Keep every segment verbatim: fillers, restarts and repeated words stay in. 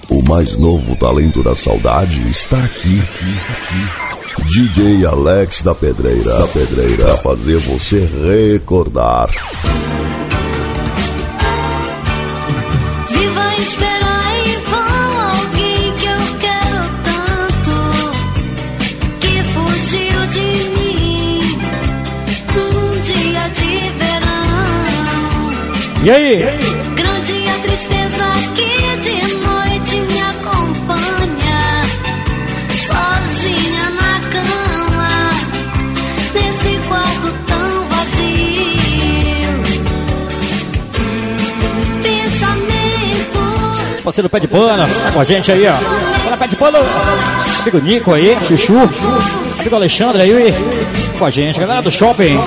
O mais novo talento da saudade está aqui, aqui, aqui. D J Alex da Pedreira, da Pedreira, pra fazer você recordar. Viva esperar em vão alguém que eu quero tanto, que fugiu de mim um dia de verão. E aí? Grande a tristeza que de noite me acompanha, sozinha na cama, nesse quarto tão vazio. Pensamento. Parceiro Pé de Pano, tá com a gente aí, ó. Fala, Pé de Pano. Amigo Nico aí, Chuchu. Amigo Alexandre aí, com a gente. Galera do shopping.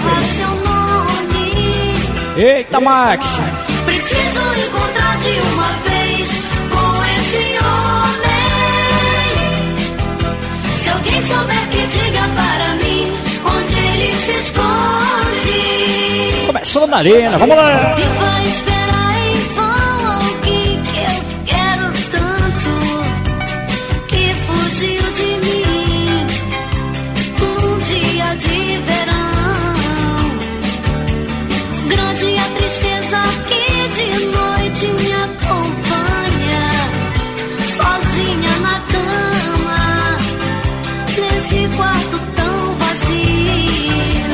Eita, Max. Preciso encontrar de uma vez com esse homem. Se alguém souber que diga para mim onde ele se esconde. Começando na arena, vamos lá. Viva esperar em vão alguém que eu quero tanto, que fugiu de mim um dia de verão. Grande a tristeza que de noite me acompanha, sozinha na cama, nesse quarto tão vazio.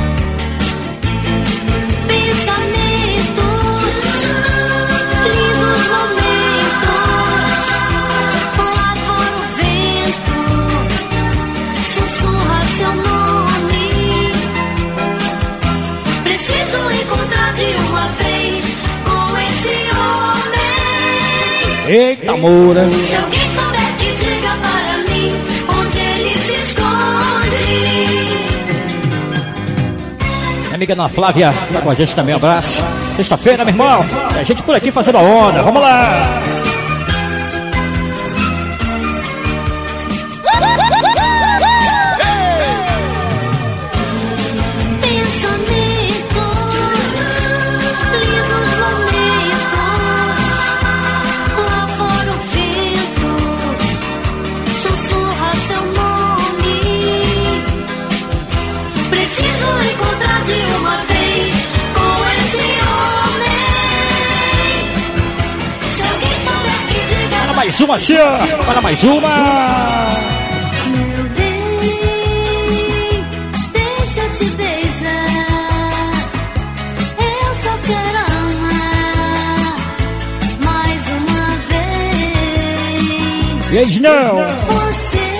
Pensamentos, lindos momentos, lá fora o vento sussurra seu nome. Preciso encontrar de uma vez com esse homem. Eita, Moura. Se alguém souber que diga para mim onde ele se esconde. Minha amiga Ana Flávia tá com a gente também, um abraço. Sexta-feira, meu irmão. A gente por aqui fazendo a onda, vamos lá. Mais uma, Cia! Para mais uma! Meu bem, deixa eu te beijar. Eu só quero amar mais uma vez. E aí, não! Você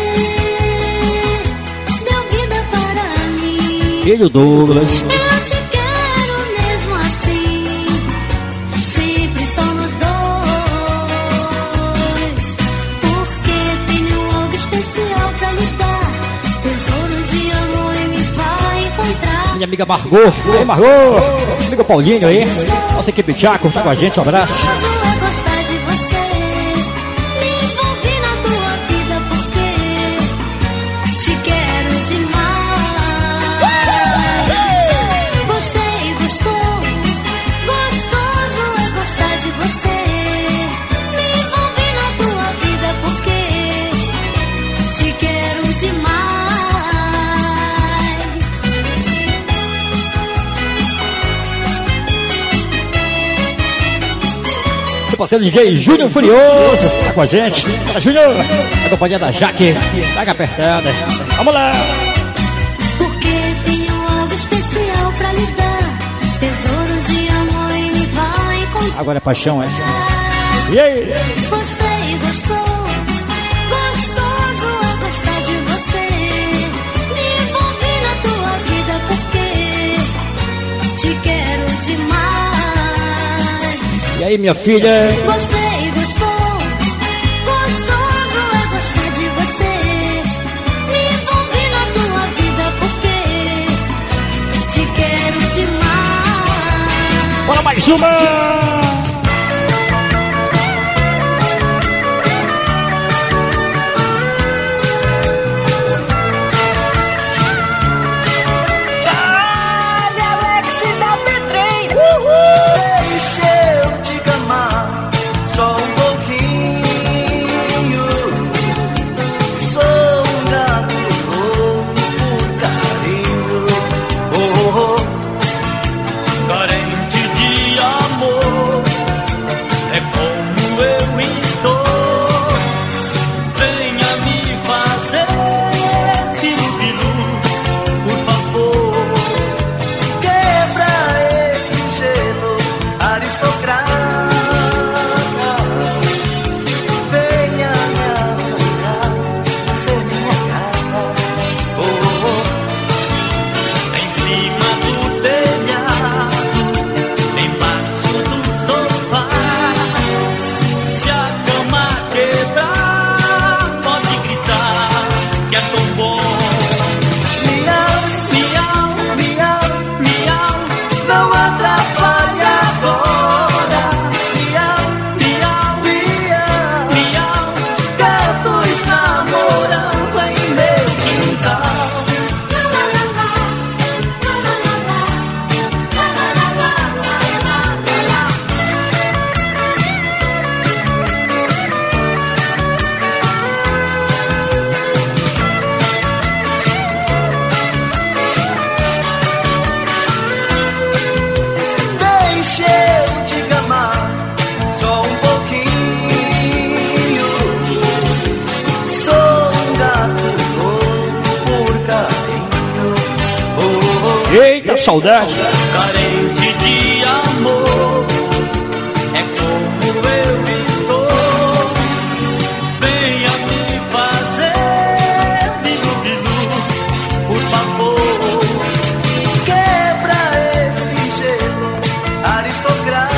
deu vida para mim. Filho Douglas. Eu te quero mesmo assim. Sempre somos dois. Minha amiga Margot, aí Margot, amigo Paulinho aí, nossa equipe Tchaco, tá com a gente, um abraço. Parceiro D J Júnior Furioso, tá com a gente. Fala, Júnior, a companhia da Jaque, pega apertada. Vamos lá. Porque tenho algo especial pra lhe dar, tesouros de amor e me vai encontrar. Agora é paixão, é? E aí? Gostei, gostou, gostoso é gostar de você. Me envolvi na tua vida porque te quero demais. E aí, minha filha? Gostei, gostou, gostoso é gostar de você. Me envolvi na tua vida porque te quero demais. Bora mais uma! Eita, saudade. Carente de amor, é como eu estou. Venha me fazer bilu-bilu, por favor. Quebra esse gelo aristocrata.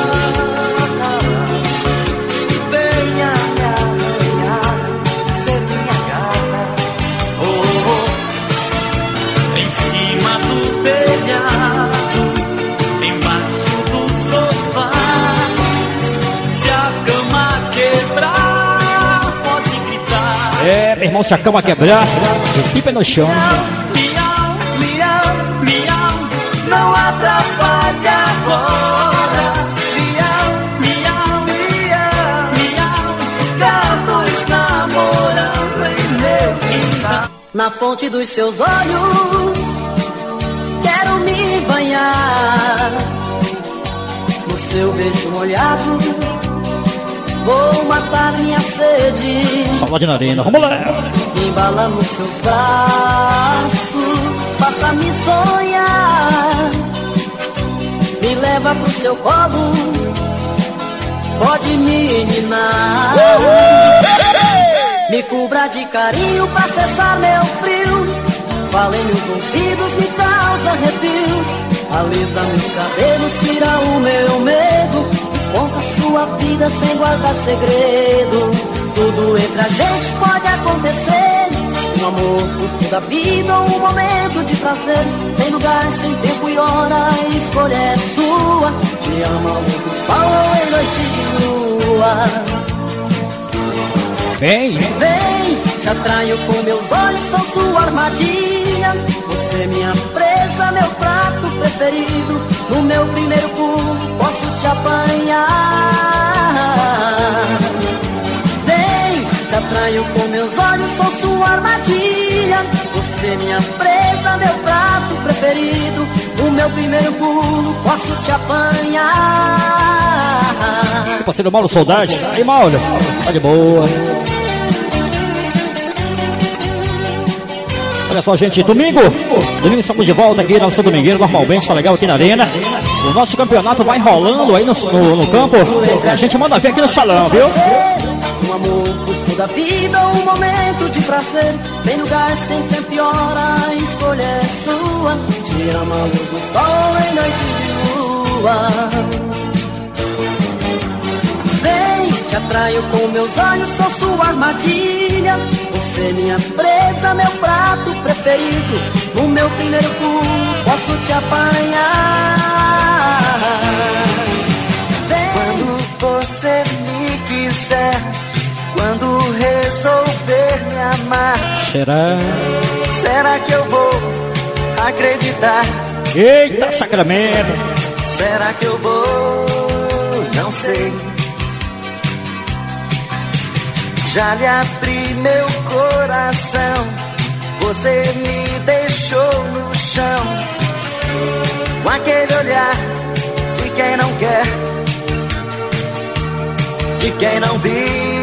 Venha me arranhar, ser minha gata. Oh, oh. Em cima do telhado, embaixo do sofá. Se a cama quebrar, pode gritar. É, meu irmão, se a cama quebrar, o tipo é no chão. Miau, miau, miau, não atrapalha agora. Miau, miau, miau, miau, gatos namorando em meu quintal. Na fonte dos seus olhos, quero me banhar. No seu beijo molhado, vou matar minha sede. Saudade na arena, vamos lá. Embala nos seus braços, faça-me sonhar. Me leva pro seu colo, pode me ninar. Me cubra de carinho pra cessar meu frio. Fale nos ouvidos, me causa arrepios. Alisa meus cabelos, tira o meu medo. Conta sua vida sem guardar segredo. Tudo entre a gente pode acontecer. Um amor por toda a vida ou um momento de prazer. Sem lugar, sem tempo e hora, a escolha é sua. Te ama a luz do sol ou em noite de lua. Vem, Vem, te atraio com meus olhos, sou sua armadilha. Você minha presa, meu prato preferido. No meu primeiro pulo, posso te apanhar. Vem, te atraio com meus olhos, sou sua armadilha. Você minha presa, meu prato preferido. No meu primeiro pulo, posso te apanhar. meu parceiro Mauro Saudade. Aí, Mauro, tá de boa. Olha só, gente, domingo, domingo estamos de volta aqui na São Domingueiro, normalmente, tá legal aqui na arena. O nosso campeonato vai rolando aí no, no, no campo, e a gente manda ver aqui no salão, viu? Um amor por toda a vida, um momento de prazer. Sem lugar, sem tempo e hora, a escolha é sua. Te amo a luz do sol em noite de lua. Vem, te atraio com meus olhos, sou sua armadilha. Você minha presa, meu prato preferido. No meu primeiro pulo, posso te apanhar. Vem. Quando você me quiser, quando resolver me amar, Será? será que eu vou acreditar? Eita, Sacramento! Será que eu vou? Não sei. Já lhe abri meu coração, você me deixou no chão, com aquele olhar de quem não quer, de quem não viu.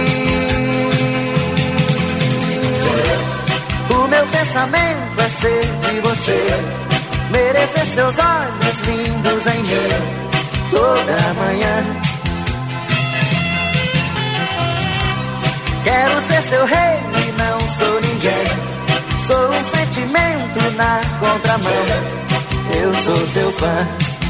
O meu pensamento é ser de você, merecer seus olhos lindos em mim toda manhã. Quero ser seu rei e não sou ninguém. Sou um sentimento na contramão. Eu sou seu fã.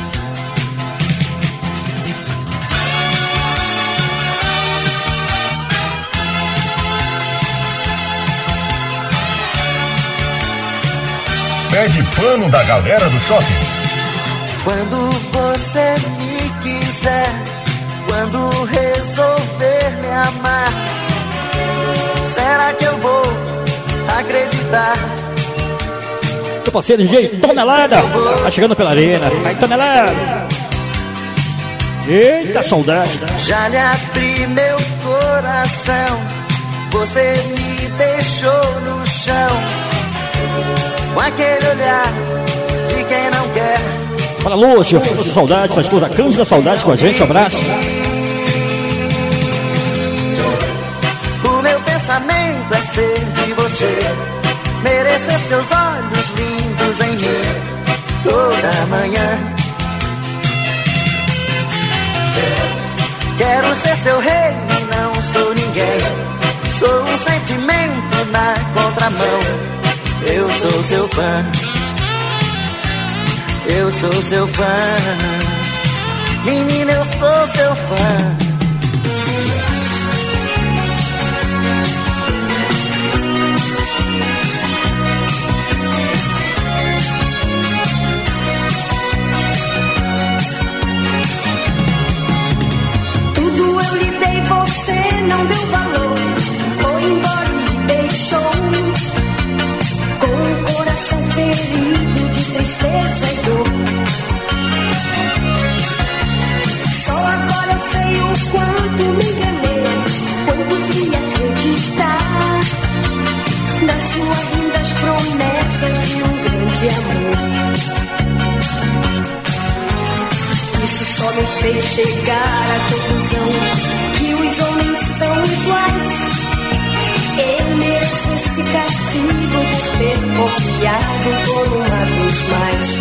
Pede pano da galera do shopping. Quando você me quiser, quando resolver me amar, será que eu vou acreditar? Meu parceiro D J Tonelada, tá chegando pela arena. Aí, Tonelada. Eita, saudade. Já lhe abri meu coração, você me deixou no chão, com aquele olhar de quem não quer. Fala, Lúcio, saudade, sua esposa Cândida, saudade com a gente, um abraço. O meu pensamento é ser de você, merecer seus olhos lindos em mim toda manhã. Quero ser seu rei, não sou ninguém. Sou um sentimento na contramão. Eu sou seu fã, eu sou seu fã. Menina, eu sou seu fã. Você não deu valor, foi embora e me deixou com o coração ferido de tristeza e dor. Só agora eu sei o quanto me enganei, quando fui acreditar nas suas lindas promessas de um grande amor. Isso só me fez chegar à conclusão que os homens são iguais. Eu mereço esse castigo por ter confiado por uma vez mais.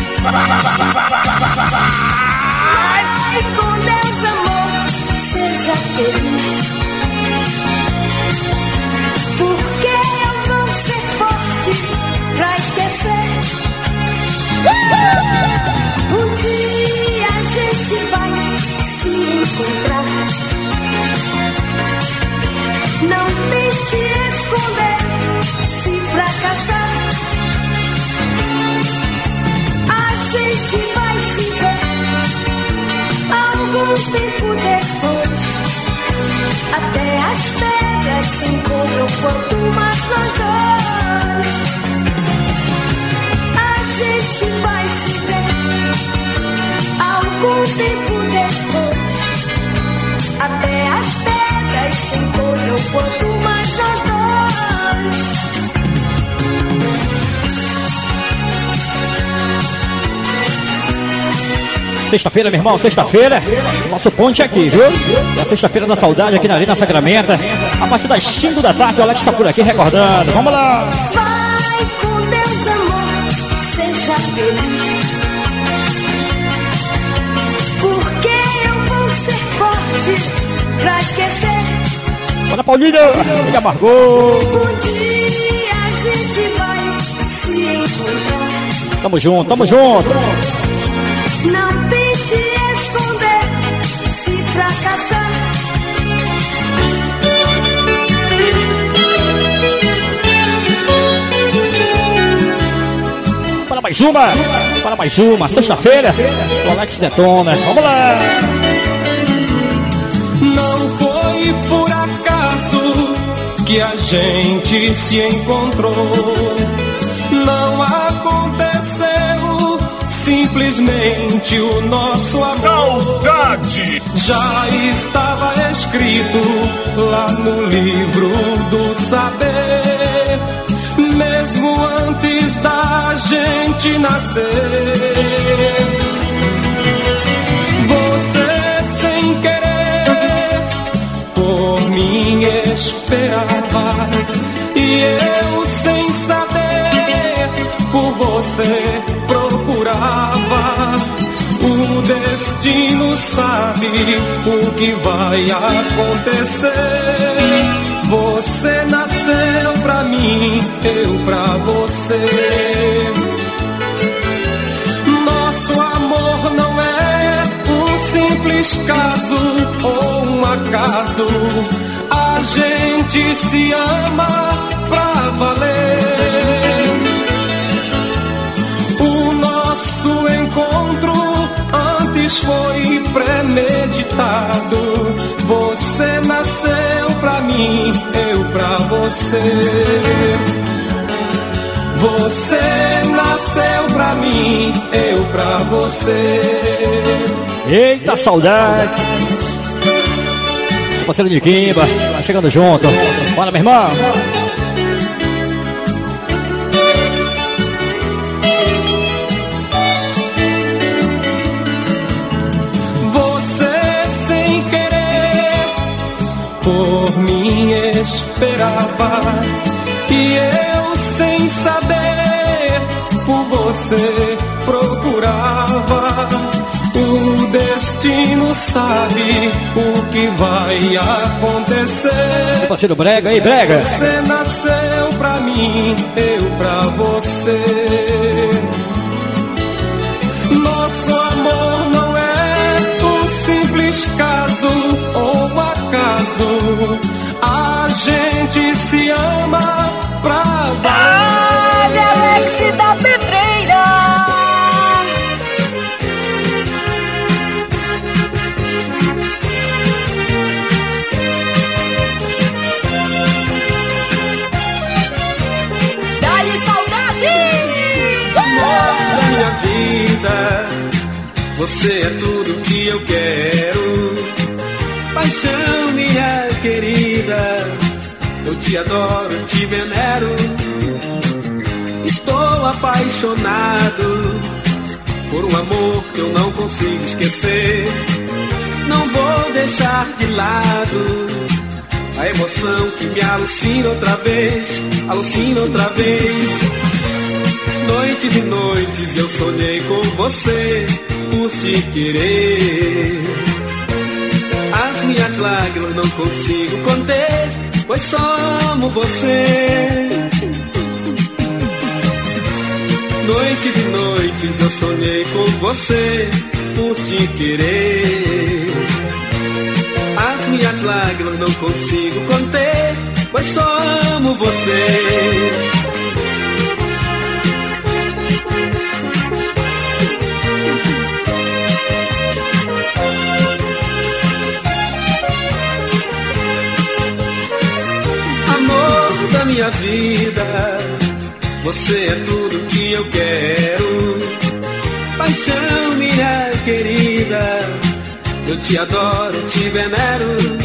Vai com Deus, amor, seja feliz. Porque eu vou ser forte pra esquecer. Um dia a gente vai se encontrar. Não tente esconder, se fracassar. A gente vai se ver algum tempo depois. Até as pedras se encontram quanto mais nós dois. A gente vai se ver algum tempo depois. Até as pedras se encontram quanto mais nós dois. Sexta-feira, meu irmão, sexta-feira. Nosso ponte é aqui, viu? É a sexta-feira da saudade aqui na Arena Sacramento. A partir das cinco da tarde, o Alex está por aqui recordando. Vamos lá! Vai com Deus, amor, seja feliz. Porque eu vou ser forte pra esquecer. Olha a Paulinha, ele amargou. Um dia a gente vai se encontrar. Tamo junto, tamo junto. Não tente esconder, se fracassar. Para mais uma, para mais uma. Sexta-feira, o Alex detona. Vamos lá. Não foi por acaso que a gente se encontrou. Não aconteceu simplesmente o nosso amor. Saudade! Já estava escrito lá no livro do saber, mesmo antes da gente nascer. Você sem querer por mim esperava, e eu sem saber por você procurava. O destino sabe o que vai acontecer. Você nasceu pra mim, eu pra você. Nosso amor não é um simples caso ou um acaso. A gente se ama pra valer. O nosso encontro antes foi premeditado. Você nasceu pra mim, eu pra você. Você nasceu pra mim, eu pra você. Eita, saudade. Parceiro de Quimba, tá chegando junto. Bora, meu irmão. Você sem querer por mim esperava, e eu sem saber por você procurava. O destino sabe o que vai acontecer. Meu parceiro Brega aí, Brega. Você nasceu pra mim, eu pra você. Nosso amor não é um simples caso ou acaso. A gente se ama pra valer. Dale, Alex da Pedreira. Dale, saudade. Amor da minha vida, você é tudo que eu quero. Paixão, minha querida, eu te adoro, te venero. Estou apaixonado por um amor que eu não consigo esquecer. Não vou deixar de lado a emoção que me alucina outra vez, alucina outra vez. Noites e noites eu sonhei com você, por te querer. As minhas lágrimas não consigo conter, pois só amo você. Noites e noites eu sonhei com você, por te querer. As minhas lágrimas não consigo conter, pois só amo você. Minha vida, você é tudo que eu quero. Paixão, minha querida, eu te adoro, te venero.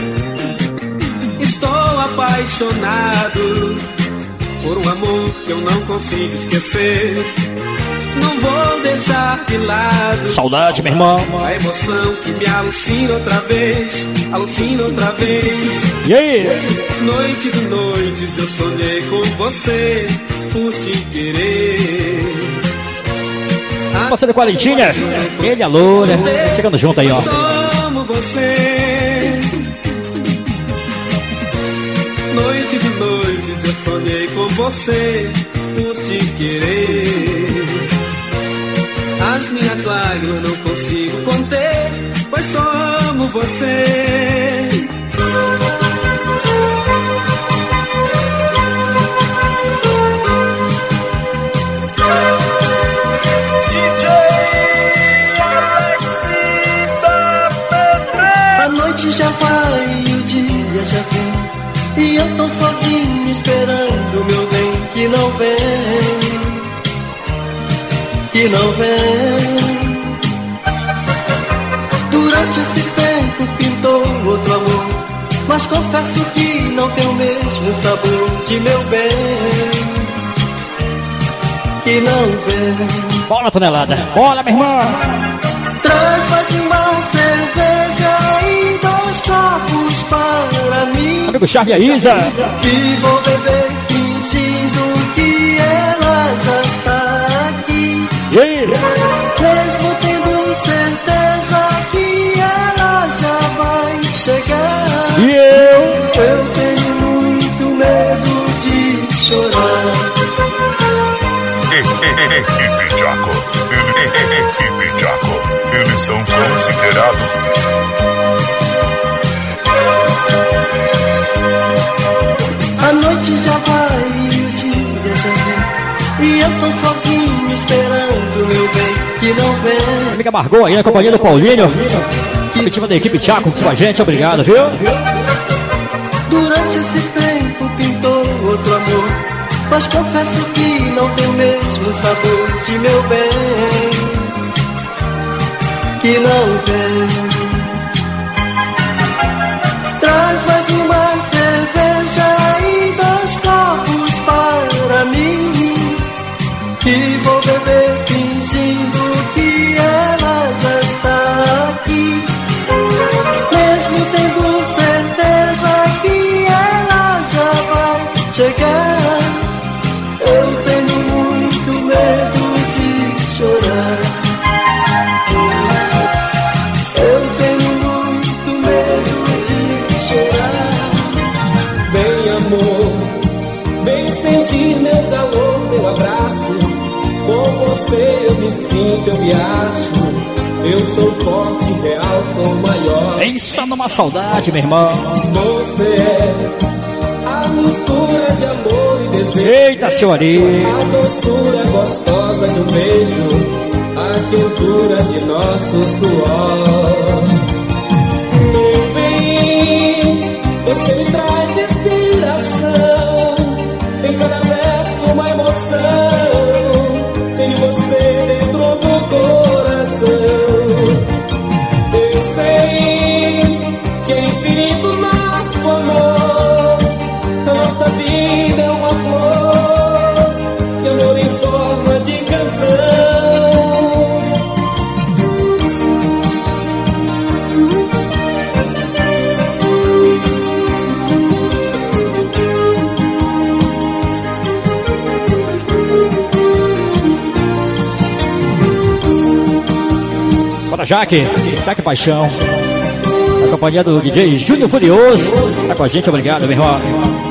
Estou apaixonado por um amor que eu não consigo esquecer. Não vou deixar de lado saudade, meu irmão. A emoção que me alucina outra vez, alucina outra vez. E aí? Noites e noites eu sonhei com você, por te querer. Parceiro Quarentinha, ele, a loura, chegando junto aí, ó. Só amo você. Noites e noites eu sonhei com você, por te querer. As minhas lágrimas não consigo conter, pois só amo você. D J Alex da Pedreira. A noite já vai e o dia já vem, e eu tô sozinho esperando meu bem que não vem. Que não vem. Durante esse tempo pintou outro amor, mas confesso que não tem o mesmo sabor de meu bem. Que não vem. Bola, tonelada. Bola, meu irmão. Traz mais uma cerveja e dois copos para mim. Amigo Charlie e a Isa. E vou beber fingindo que ela já está aqui. E aí? Mesmo tendo certeza que ela já vai chegar. E eu? Eu tenho muito medo de chorar. Equipe Jaco. Equipe Jaco. Eles são considerados. A noite já vai e o dia já vem, e eu tô sozinho esperando meu bem que não vem. Amiga Margot aí na companhia do Paulinho. Comitiva da equipe Tchaco com a gente, obrigado, viu? Durante esse tempo pintou outro amor, mas confesso que não tem o mesmo sabor de meu bem. Que não vem. Traz mais uma cerveja e dois copos para mim, que vou beber fingindo que ela já está aqui. Mesmo tendo certeza que ela já vai chegar, eu tenho muito medo abraço. Com você eu me sinto, eu me acho. Eu sou forte, real, sou maior. Pensa numa saudade, meu irmão. Você é a mistura de amor e desejo. Eita, seu Ari. A doçura gostosa de um beijo, a quentura de nosso suor. Meu bem, você me traz inspiração. Em cada verso uma emoção. Tenho você dentro do coração. Eu sei que é infinito nosso amor. A nossa vida é uma flor, e amor em forma de canção. Bora, Jaque, Jaque Paixão. A companhia do D J Júnior Furioso. Tá com a gente, obrigado, meu irmão.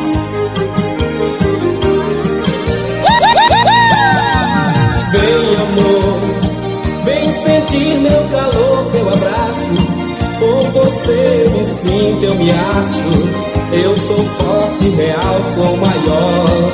Vem, amor, vem sentir meu calor, meu abraço. Com você eu me sinto, eu me acho. Eu sou forte, real, sou maior.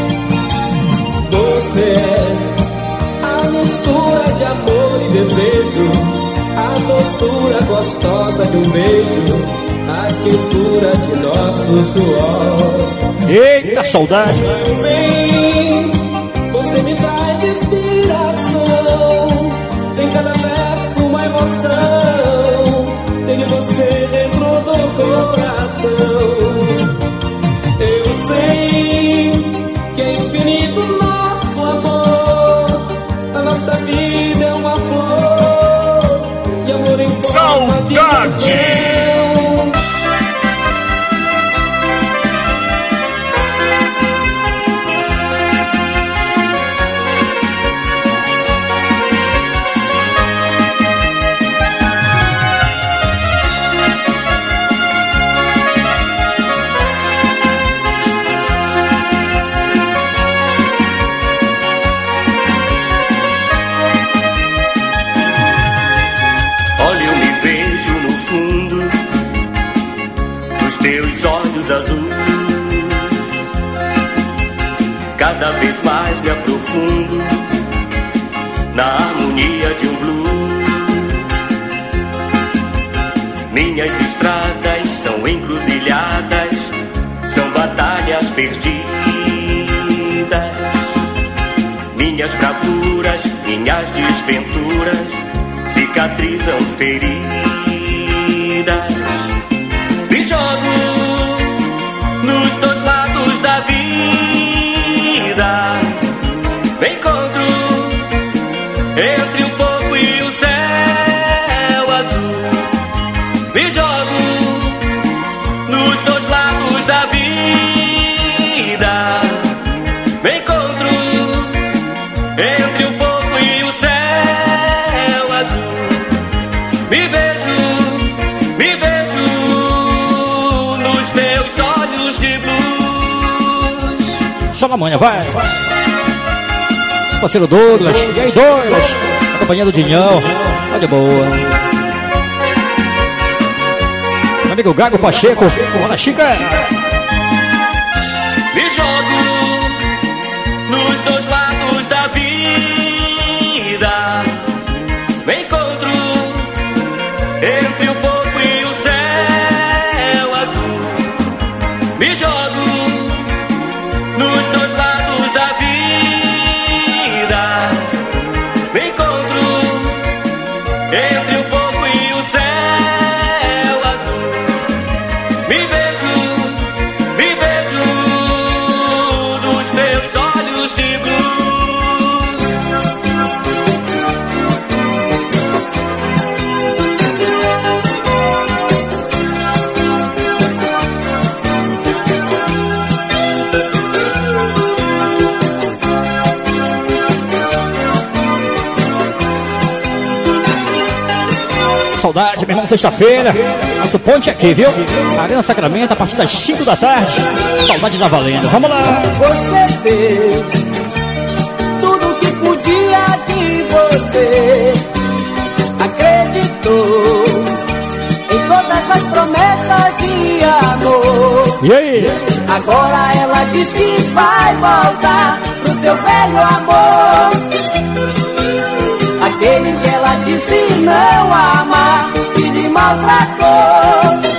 Você é a mistura de amor e desejo, a doçura gostosa de um beijo, a quentura de nosso suor. Eita, saudade. Vem, você me traz inspiração. Em cada verso uma emoção. Tenho você dentro do coração. Eu sei que é infinito nosso amor. A nossa vida é uma flor, e amor em forma de canção. Cada vez mais me aprofundo na harmonia de um blues. Minhas estradas são encruzilhadas, são batalhas perdidas. Minhas bravuras, minhas desventuras cicatrizam feridas. Me jogo nos dois lados da vida. Me encontro entre o fogo e o céu azul. Me jogo nos dois lados da vida. Me encontro entre o fogo e o céu azul. Me vejo, me vejo nos teus olhos de blues. Só na manhã, vai. Parceiro Douglas, e aí Douglas, a companhia do Dinhão, tá de boa. Meu amigo Gago Pacheco, bora Chica. Me jogo nos dois lados da vida. Me encontro entre o fogo e o céu azul. Me jogo nos dois lados da vida. Me encontro entre o fogo e o céu azul. Me vejo, me vejo nos teus olhos de blues. Saudade, meu irmão, sexta-feira. Nosso ponte aqui, viu? Arena Sacramento, a partir das cinco da tarde. Saudade da valendo. Vamos lá. Você vê dia que você acreditou em todas as promessas de amor. E aí? Agora ela diz que vai voltar pro seu velho amor, aquele que ela disse não amar e lhe maltratou.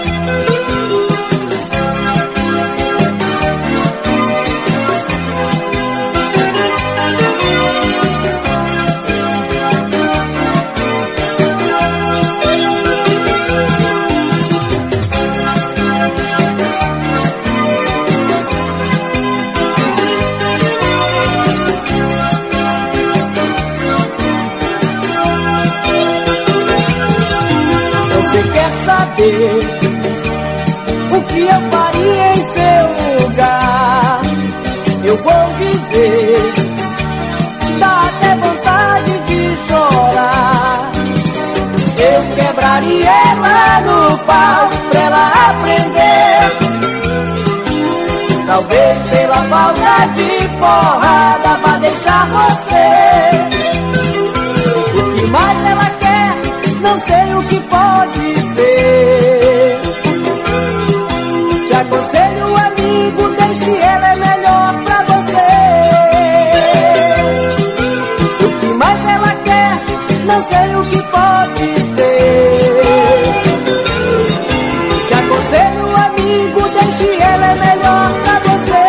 O que eu faria em seu lugar? Eu vou dizer, dá até vontade de chorar. Eu quebraria ela no pau pra ela aprender. Talvez pela falta de porrada vá deixar você. O que mais ela quer, não sei o que pode ser. Te aconselho, amigo, deixe ela, é melhor pra você. O que mais ela quer, não sei o que pode ser. Te aconselho, amigo, deixe ela, é melhor pra você.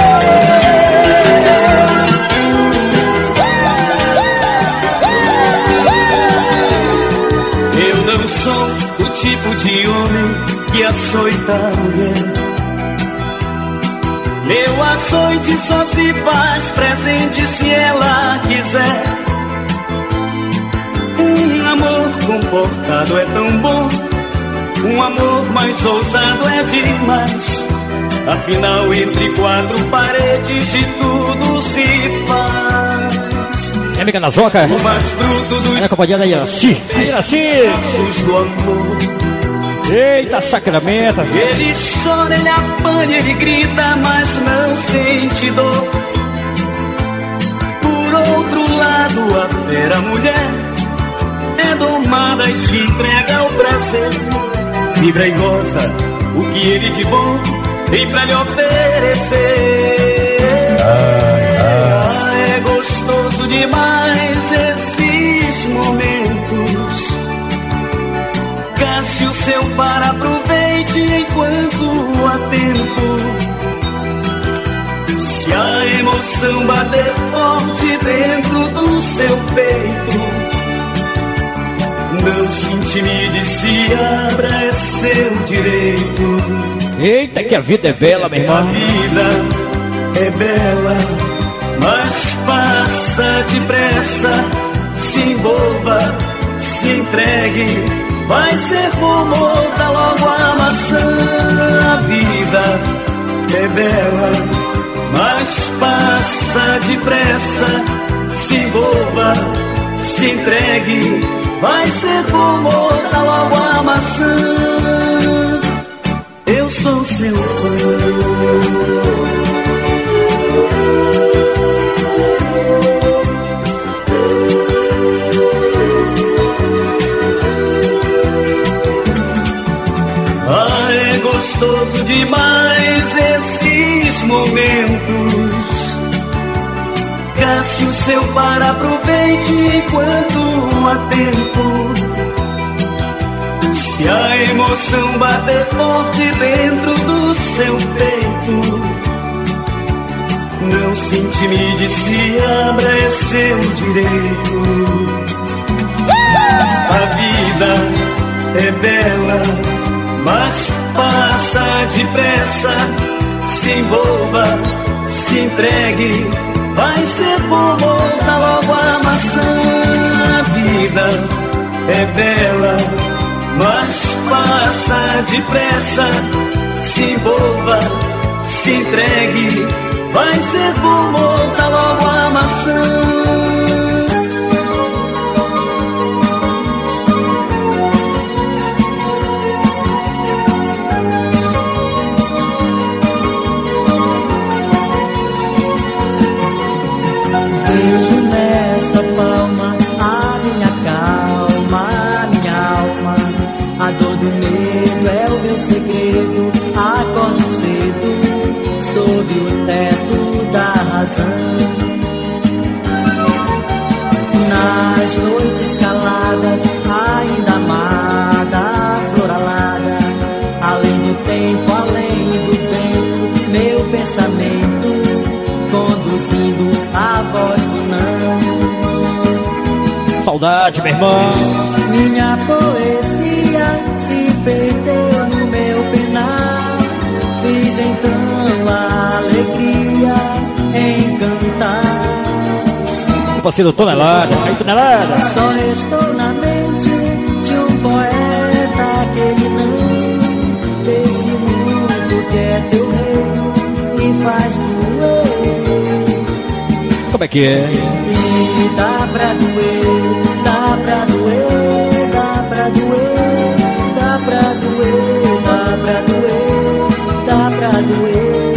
Eu não sou o tipo de homem que açoita a mulher. Meu açoite só se faz presente se ela quiser. Um amor comportado é tão bom, um amor mais ousado é demais. Afinal, entre quatro paredes de tudo se faz. Minha amiga Nazoca, o mais bruto dos minha companhia da Iraci. Iraci! do amor. Eita, Sacramento! Ele chora, ele apanha, ele grita, mas não sente dor. Por outro lado, a fera mulher é domada e se entrega ao prazer. Vibra e goza o que ele de bom tem pra lhe oferecer. Ai, ai. Ah, é gostoso demais esses momentos. Gaste o seu para, aproveite enquanto há tempo. Se a emoção bater forte dentro do seu peito, não se intimide, se abra, é seu direito. Eita, que a vida é bela, meu irmão. A vida é bela, mas passa depressa. Se envolva, se entregue, vai ser como dá logo a maçã. A vida é bela, mas passa depressa. Se envolva, se entregue, vai ser como dá logo a maçã. Eu sou seu fã. Gostoso demais esses momentos. Gaste o seu para, aproveite enquanto há tempo. Se a emoção bater forte dentro do seu peito, não se intimide, se abra, é seu direito. A vida é bela, mas passa depressa. Se envolva, se entregue, vai ser como dá logo a maçã. A vida é bela, mas passa depressa. Se envolva, se entregue, vai ser como dá logo a maçã. Vejo nessa paz escaladas, ainda amada, flor alada, além do tempo, além do vento, meu pensamento conduzindo a voz do não. Saudade, meu irmão. Minha poesia se perdeu no meu penal, fiz então a alegria em cantar. Meu parceiro Tonelada, aí Tonelada. Só restou na mente de um poeta aquele não, desse mundo que é teu reino e faz doer. Como é que é? E dá pra doer, dá pra doer, dá pra doer, dá pra doer, dá pra doer, dá pra doer.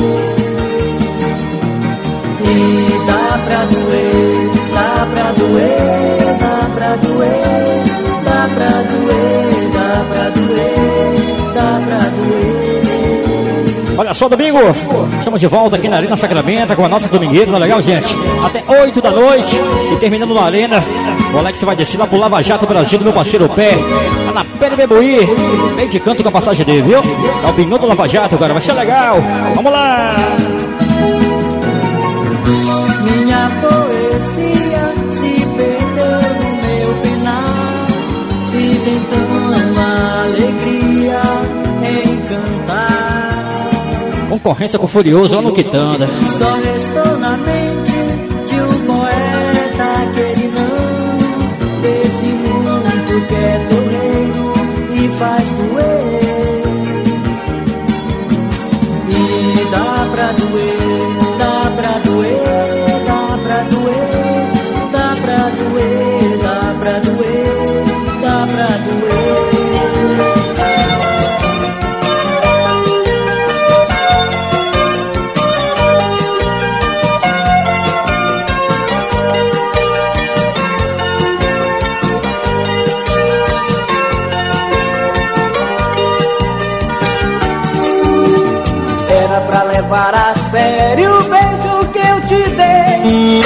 E dá pra doer, dá pra doer, dá pra doer, dá pra doer, dá pra doer, dá pra doer. Olha só, domingo, estamos de volta aqui na Arena Sacramento com a nossa domingueira, tá legal, gente? Até oito da noite e terminando na Arena, o Alex vai descer lá pro Lava Jato Brasil do meu parceiro Pé, tá na Pé de Bebuí, meio de canto com a passagem dele, viu? É o pinhão do Lava Jato, cara, vai ser legal, vamos lá! Minha poesia se perdeu no meu penal, fiz então a alegria em cantar. Concorrência com o Furioso lá no Quitanda. Só restou na mente de um poeta aquele não, desse mundo que é teu reino e faz doer. E dá pra doer, dá pra doer, dá pra doer, dá pra doer, dá pra doer, dá pra doer. Era pra levar a sério o beijo que eu te dei.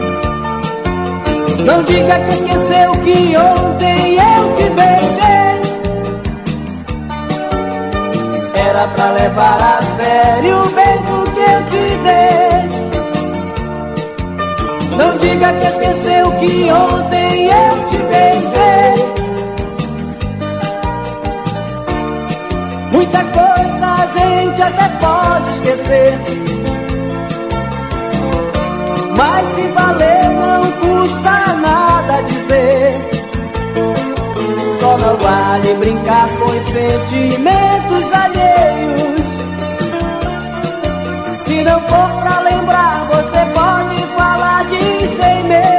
Não diga que esqueceu que ontem eu te beijei. Era pra levar a sério o beijo que eu te dei. Não diga que esqueceu que ontem eu te beijei. Muita coisa a gente até pode esquecer, mas se valer não custa nada dizer. Só não vale brincar com os sentimentos alheios. Se não for pra lembrar, você pode falar de sem medo.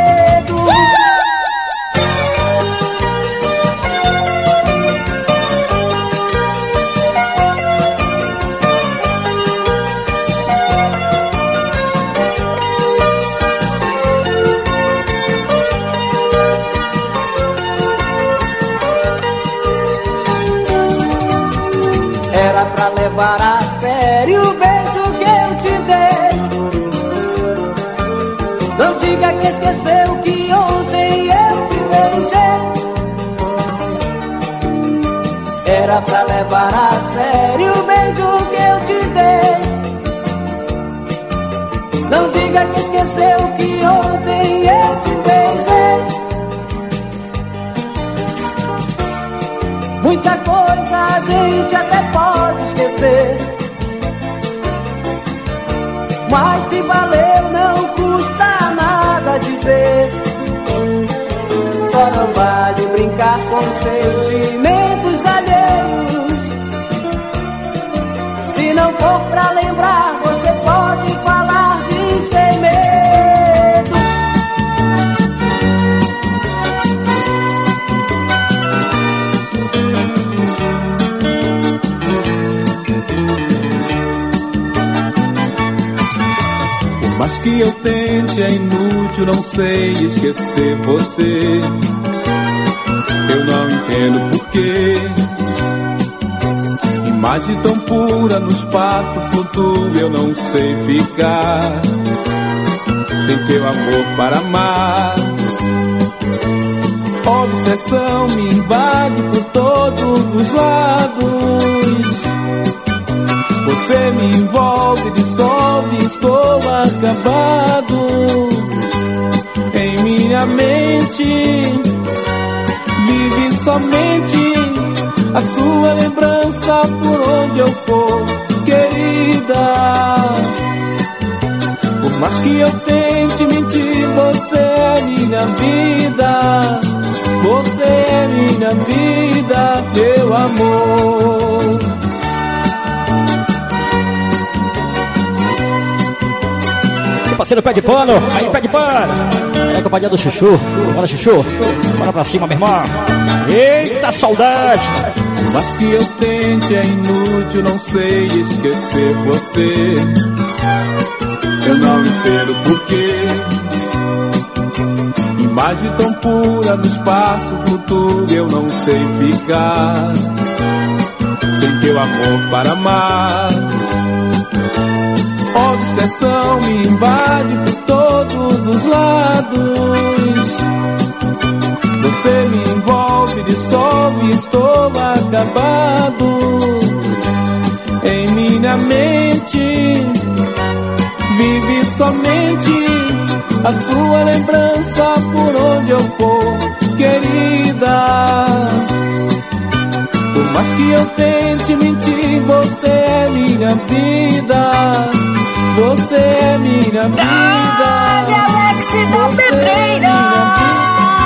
Era pra levar a sério o beijo que eu te dei. Não diga que esqueceu que ontem eu te beijei. Era pra levar a sério o beijo que eu te dei. Não diga que esqueceu que ontem eu te beijei. Muita coisa a gente até pode esquecer, mas se valeu não custa nada dizer. Só não vale brincar com sentimentos alheios. Se não for pra lembrar, você pode falar de sem medo. Mas que eu tente é inútil, não sei esquecer você. Eu não entendo porquê. Imagem tão pura no espaço flutua, eu não sei ficar sem teu amor para amar. Obsessão me invade por todos os lados. Você me envolve, dissolve, estou acabado. Em minha mente vive somente a sua lembrança por onde eu for, querida. Por mais que eu tente mentir, você é minha vida. Você é minha vida, meu amor. Meu parceiro pé de pano, aí pé de pano. É a companhia do Chuchu. Bora, Chuchu. Bora pra cima, meu irmão. Eita, saudade. Mas que eu tente é inútil, não sei esquecer você. Eu não entendo porquê. Imagem tão pura no espaço futuro, eu não sei ficar sem teu amor para amar. Obsessão me invade por todos os lados. Você me envolve, dissolve, estou acabado. Em minha mente vive somente a sua lembrança por onde eu for, querida. Por mais que eu tente mentir, você é minha vida. Você é minha vida. Dale, Alex da Pedreira.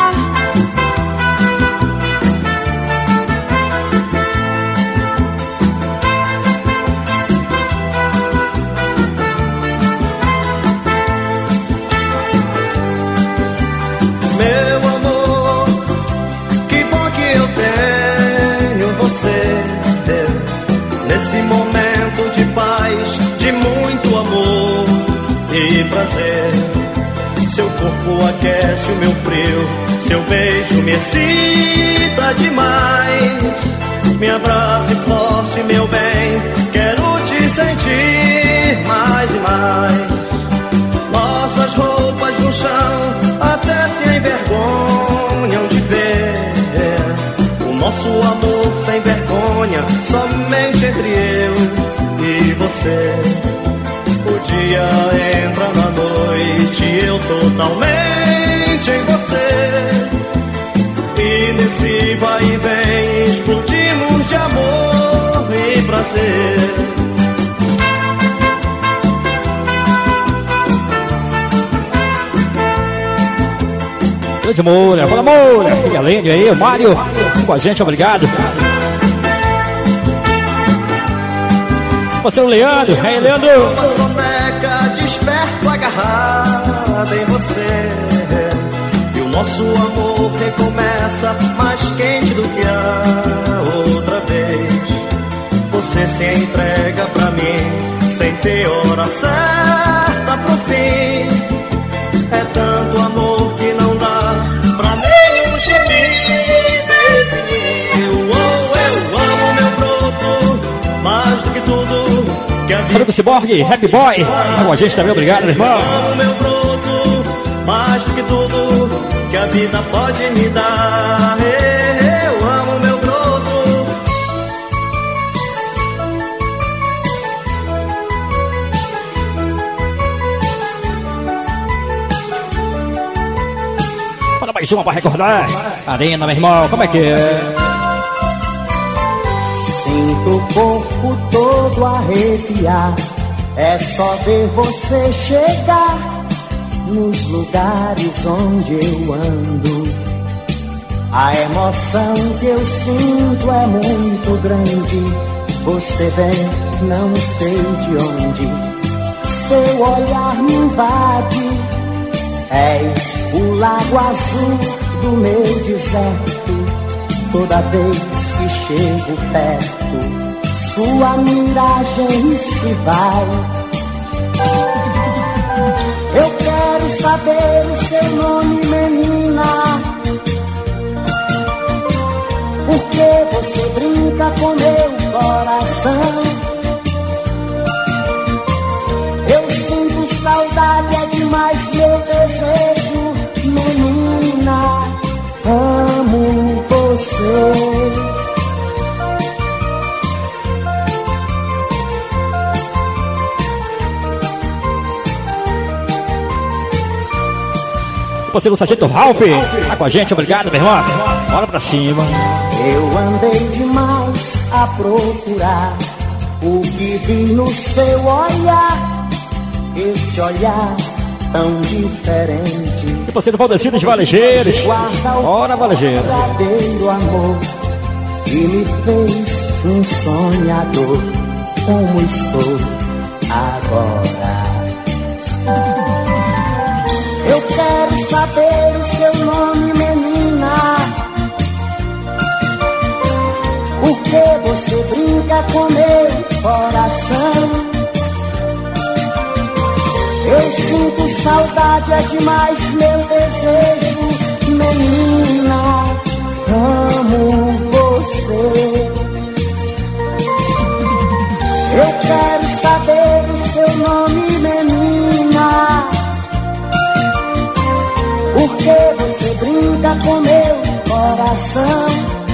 Seu corpo aquece o meu frio, seu beijo me excita demais. Me abrace forte, meu bem, quero te sentir mais e mais. Nossas roupas no chão até se envergonham de ver o nosso amor sem vergonha, somente entre eu e você. O dia entra na noite, eu totalmente em você. E nesse vai e vem explodimos de amor e prazer. Grande Moura, fala Moura, e além aí, o Mário com a gente, obrigado. Você é o Leandro, é Leandro. Uma soneca desperto agarrada em você. E o nosso amor recomeça mais quente do que a outra vez. Você se entrega pra mim sem ter hora certa pro fim. É tanto amor que não dá pra nenhum gibi definir. Eu, oh, eu amo meu broto mais do que tudo. Amigo Cyborg, Happy Boy, tá com a gente também, obrigado, meu irmão. Eu amo meu broto mais do que tudo que a vida pode me dar. Eu amo meu broto. Para mais uma para recordar. Arena, meu irmão, como é que é? Sinto o corpo todo arrepiar. É só ver você chegar nos lugares onde eu ando. A emoção que eu sinto é muito grande. Você vem, não sei de onde. Seu olhar me invade. És o lago azul do meu deserto. Toda vez que chego perto, sua miragem se vai. Eu quero saber o seu nome, menina. Por que você brinca com meu coração? Eu sinto saudade, é demais meu desejo, menina. Ah, parceiro Sargento Ralph tá com a gente, obrigado, meu irmão. Bora pra cima. Eu andei demais a procurar o que vi no seu olhar, esse olhar tão diferente. E parceiro Valdecido de Valejeiros. Bora, Valejeiros. Verdadeiro amor que me fez um sonhador, como estou agora. Eu quero saber o seu nome, menina. Por que você brinca com meu coração? Eu sinto saudade, é demais meu desejo, menina. Amo você. Eu quero saber o seu nome, menina. Por que você brinca com meu coração?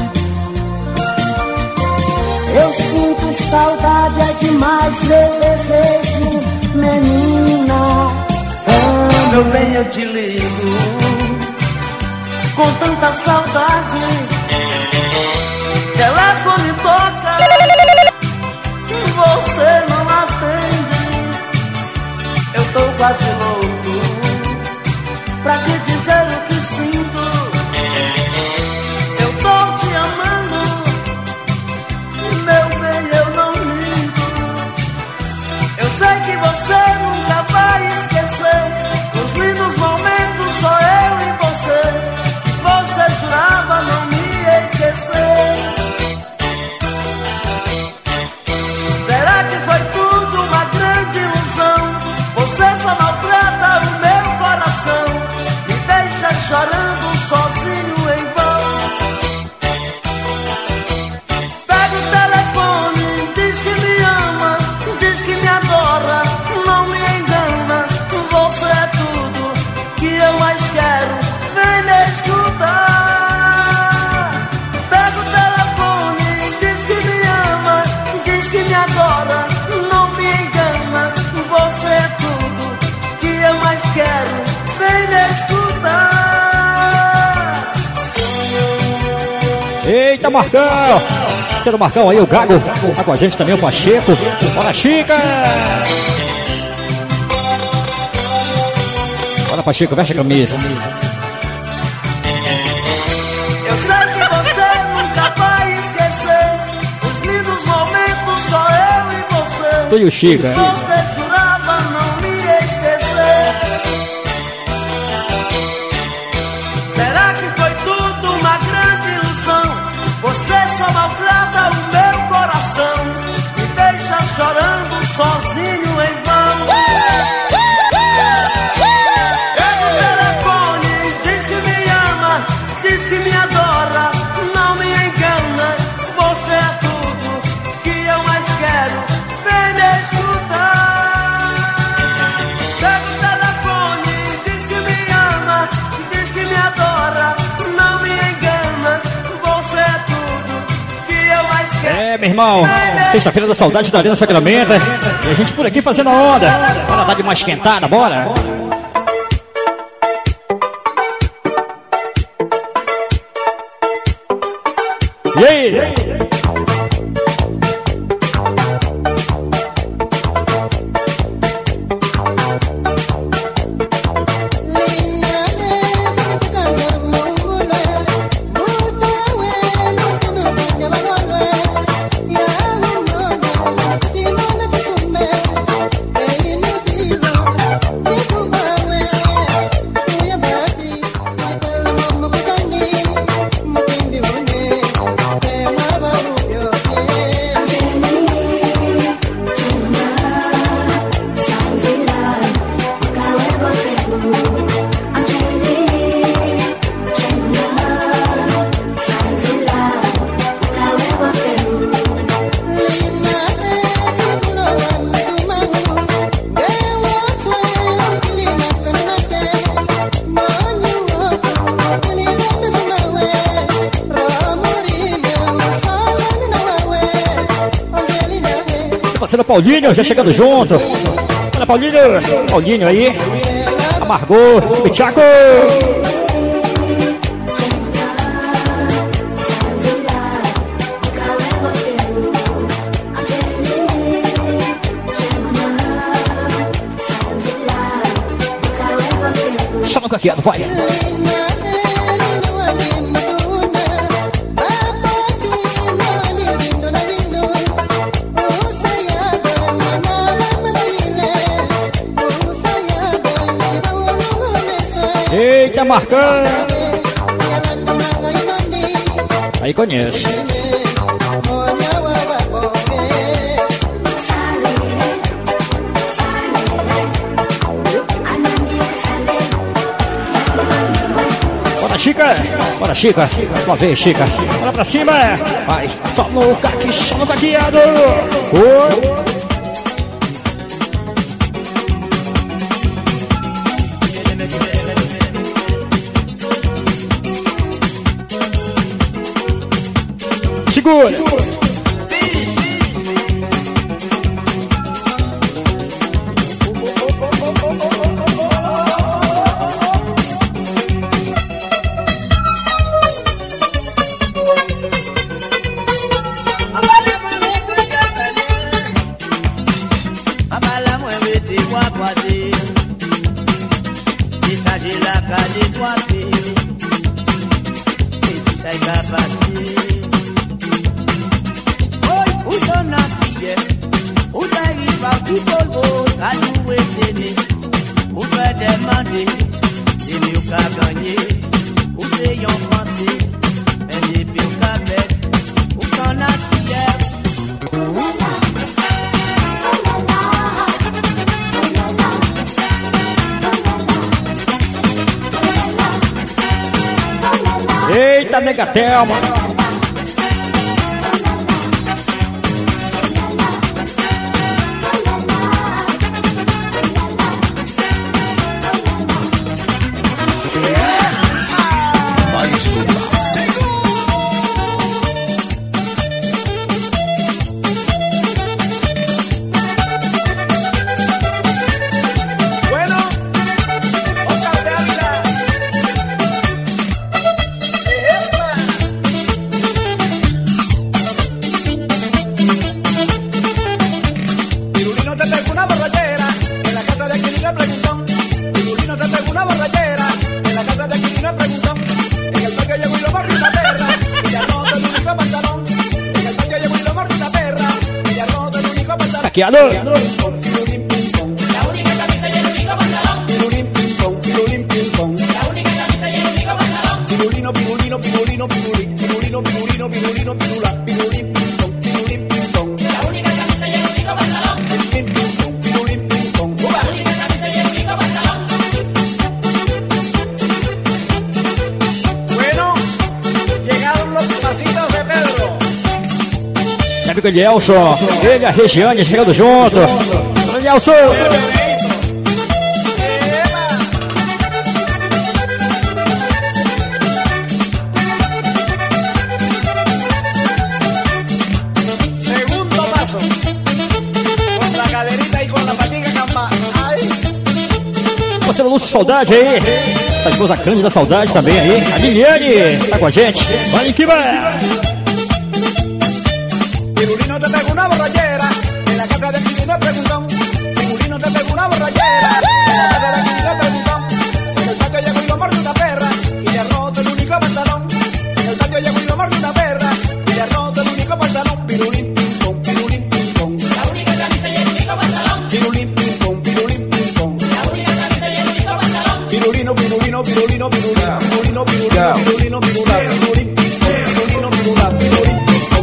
Eu sinto saudade, é demais meu desejo, menina. Amo. Meu bem, eu te ligo com tanta saudade. Telefone toca, você não atende. Eu tô quase louco pra te dizer o que sinto. Eu tô te amando, meu bem, eu não minto. Eu sei que você nunca vai esquecer os lindos momentos, só eu e você. Você jurava não me esquecer. Será que foi tudo uma grande ilusão? Você só maltrata o meu coração, me deixa chorando sozinho em vão. Pega o telefone, diz que me ama, diz que me adora, não me engana. Você é tudo que eu mais quero, vem me escutar. Pega o telefone, diz que me ama, diz que me adora, não me engana. Você é tudo que eu mais quero, vem me escutar. Eita, Marcão! Sendo Marcão aí, o Gago. Tá com a gente também, o Pacheco. Bora, Chica! Bora, Pacheco, veste a camisa. Eu sei que você nunca vai esquecer os lindos momentos, só eu e você. Tu e o Chica. Você jurava não me esquecer. Será que foi tudo uma grande ilusão? Você só maltrata o meu coração, me deixa chorando sozinho em vão. Pega o telefone, diz que me ama, diz que me adora, não me engana. Você é tudo que eu mais quero, vem me escutar. Pega o telefone, diz que me ama, diz que me adora, não me engana. Você é tudo que eu mais quero. É, meu irmão, sexta-feira da saudade da Arena Sacramento. E a gente por aqui fazendo a onda. Bora dar de uma esquentada, bora. E aí? E aí? Parceiro Paulinho, já chegando junto. Olha, Paulinho, Paulinho aí. Margot, equipe Tchaco. Só no caqueado, vai. Eita, marcando. Aí conhece. Bora, Chica. Bora, Chica. Uma vez, Chica. Bora pra cima. Vai. Só no caqui, só no caqueado. Oh. Segura! Eita, nega Thelma. Alô. La única camisa y el único pantalón. Pirulín, ping pong, pirulín, ping pong. La única camisa y el único pantalón. Pirulino, pirulino, pirulino, pirulín. Pirulino, pirulino, pirulino, pirula. Pirulín, ping pong, pirulín, ping pong. La única camisa y el único pantalón. Pirulín, ping pong, pirulín, ping pong. La única camisa y el único pantalón. Bueno, llegaron los pasitos de Pedro. Meu amigo Elielson, ele e a Regiane chegando junto. Elielson! Segundo paso. Con la caderita y con la patica cambada. Você Lúcio Saudade aí. A esposa Cândida Saudade também aí. A Liliane tá com a gente. Vai que vai! Pirulino te pegó una borrachera, en la casa de Pirulino preguntó. Pirulino te pegó una borrachera, en la casa de Pirulino preguntó. En el patio llegó y lo mordió una perra, y le roto el único pantalón. En el patio llegó y lo mordió una perra, y le roto el único pantalón. Pirulín, ping pong, pirulín, ping pong. La única camisa y el único pantalón. Pirulín, ping pong, pirulín, ping pong. La única camisa y el único pantalón. Pirulino, pirulino, pirulino, pirulino, pirulino, pirulino, pirulino, pirula, pirulín, ping pong, pirulino, pirula, pirulín.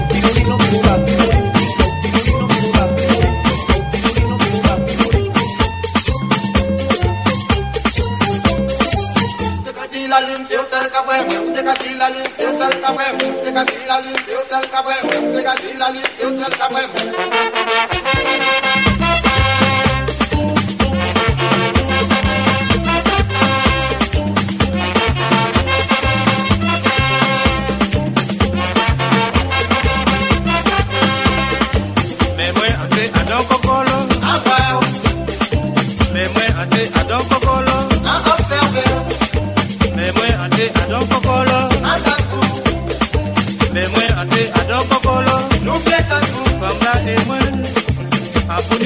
Me voy a hacer a Don Cocolo, me voy a hacer a Don Cocolo.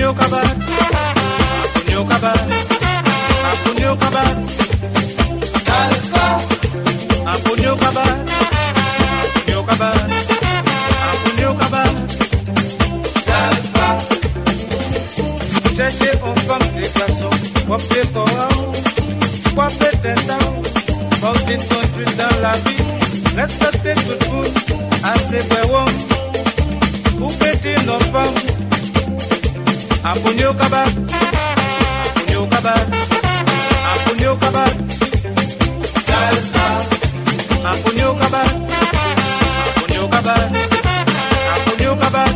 Apunhou cabar, apunhou cabar, apunhou cabar, apunhou cabar, apunhou cabar, apunhou cabar. Cherchez aux femmes des garçons, wapé coraux, wapé tentao, portez ton truc dans la vie, respectez tout le monde, assez bon, pour péter nos femmes. Apunhou cabar, apunhou cabar, apunhou cabar, apunhou cabar, apunhou cabar, apunhou cabar.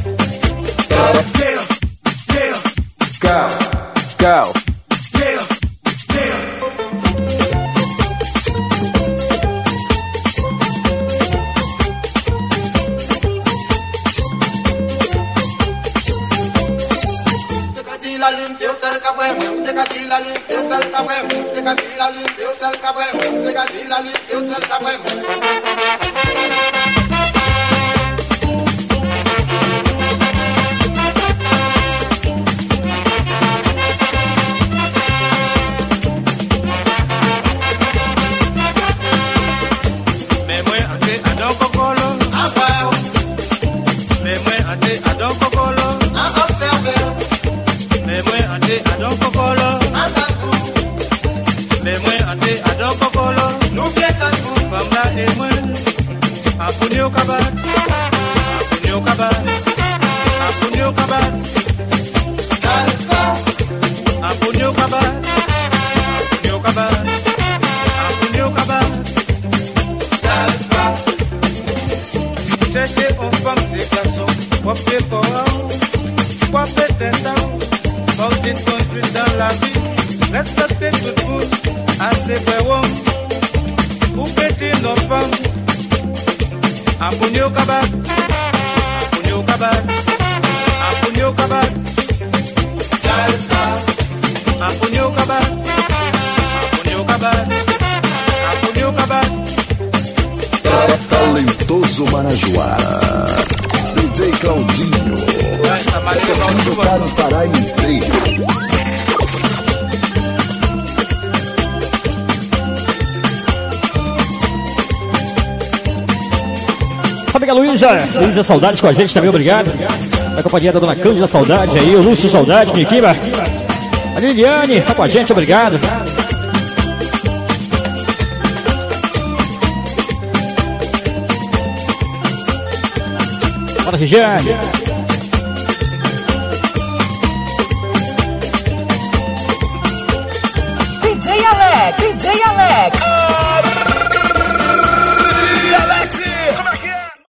Go, go. Apunhou cabar, apunhou cabar, apunhou cabar, apunhou cabar, apunhou cabar, apunhou cabar. Cherchez aux femmes des garçons, wapé coraux, wapé tentao, portez ton truc dans la vie, respectez tout le monde, assez bon, pour péter nos femmes. Apunhou cabar, apunhou cabar, apunhou cabar, apunhou cabar, apunhou cabar, apunhou cabar. Talentoso Marajoara, D J Claudinho, para o Pará inteiro. Amiga Luísa, Luísa Saudade com a gente também, obrigado. A companhia da Dona Cândida Saudade aí, o Lúcio Saudade, Miquima. A Liliane tá com a gente, obrigado. Bora, Regiane. D J Alex, D J Alex.